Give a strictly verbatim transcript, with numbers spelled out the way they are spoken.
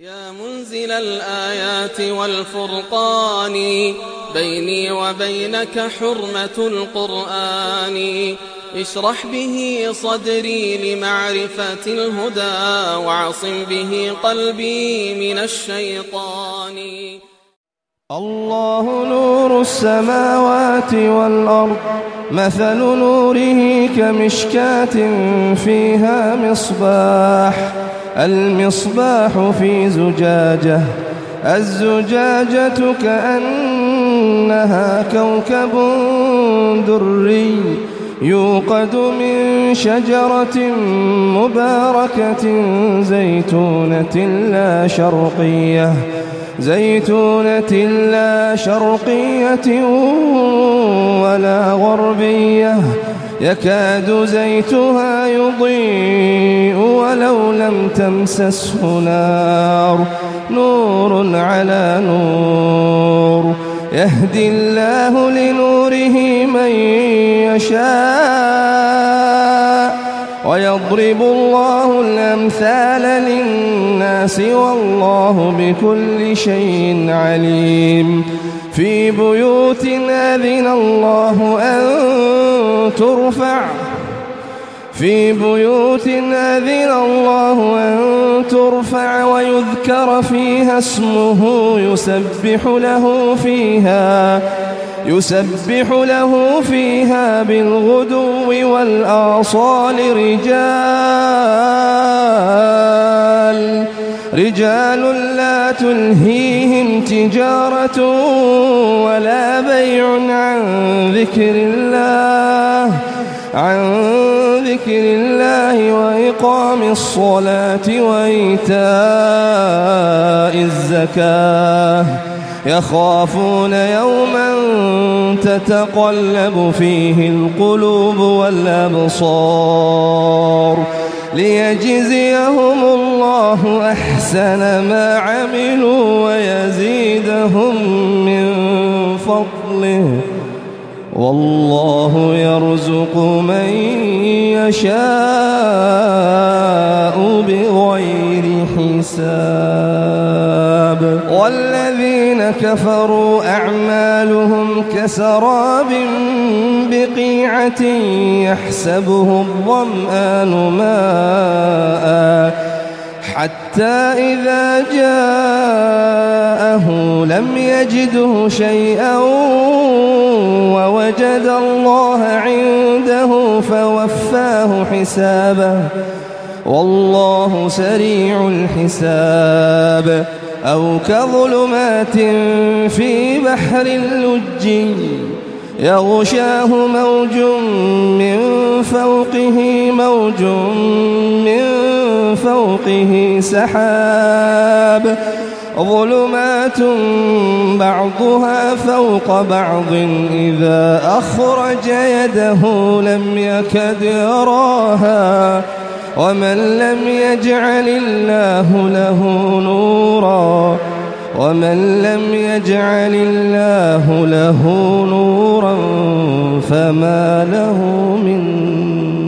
يا منزل الآيات والفرقان بيني وبينك حرمة القرآن اشرح به صدري لمعرفة الهدى واعصم به قلبي من الشيطان. الله نور السماوات والأرض مثل نوره كمشكاة فيها مصباح المصباح في زجاجة الزجاجة كأنها كوكب دري يوقد من شجرة مباركة زيتونة لا شرقية زيتونة لا شرقية ولا غربية يكاد زيتها يضيء ولو لم تمسسه نار نور على نور يهدي الله لنوره من يشاء ويضرب الله الأمثال للناس والله بكل شيء عليم. في بيوت أذن الله أن ترفع في بيوت أذن الله أن ترفع ويذكر فيها اسمه يسبح له فيها يسبح له فيها بالغدو والآصال رجال رجال لا تلهيهم تجارة ولا بيع عن ذكر الله عن ذكر الله وإقام الصلاة وإيتاء الزكاة يخافون يوما تتقلب فيه القلوب والأبصار ليجزيهم الله أحسن ما عملوا ويزيدهم من فضله والله يرزق من يشاء بغير حساب. والذين كفروا أعمالهم كسراب بقيعة يحسبه الظمآن ماء حتى إذا جاءه لم يجده شيئا ووجد الله عنده فوفاه حسابه والله سريع الحساب. أو كظلمات في بحر اللج يغشاه موج من فوقه موج من فوقه سحاب ظلمات بعضها فوق بعض إذا أخرج يده لم يكد يراها ومن لم يجعل الله له نورا ومن لم يجعل الله له نورا فما له من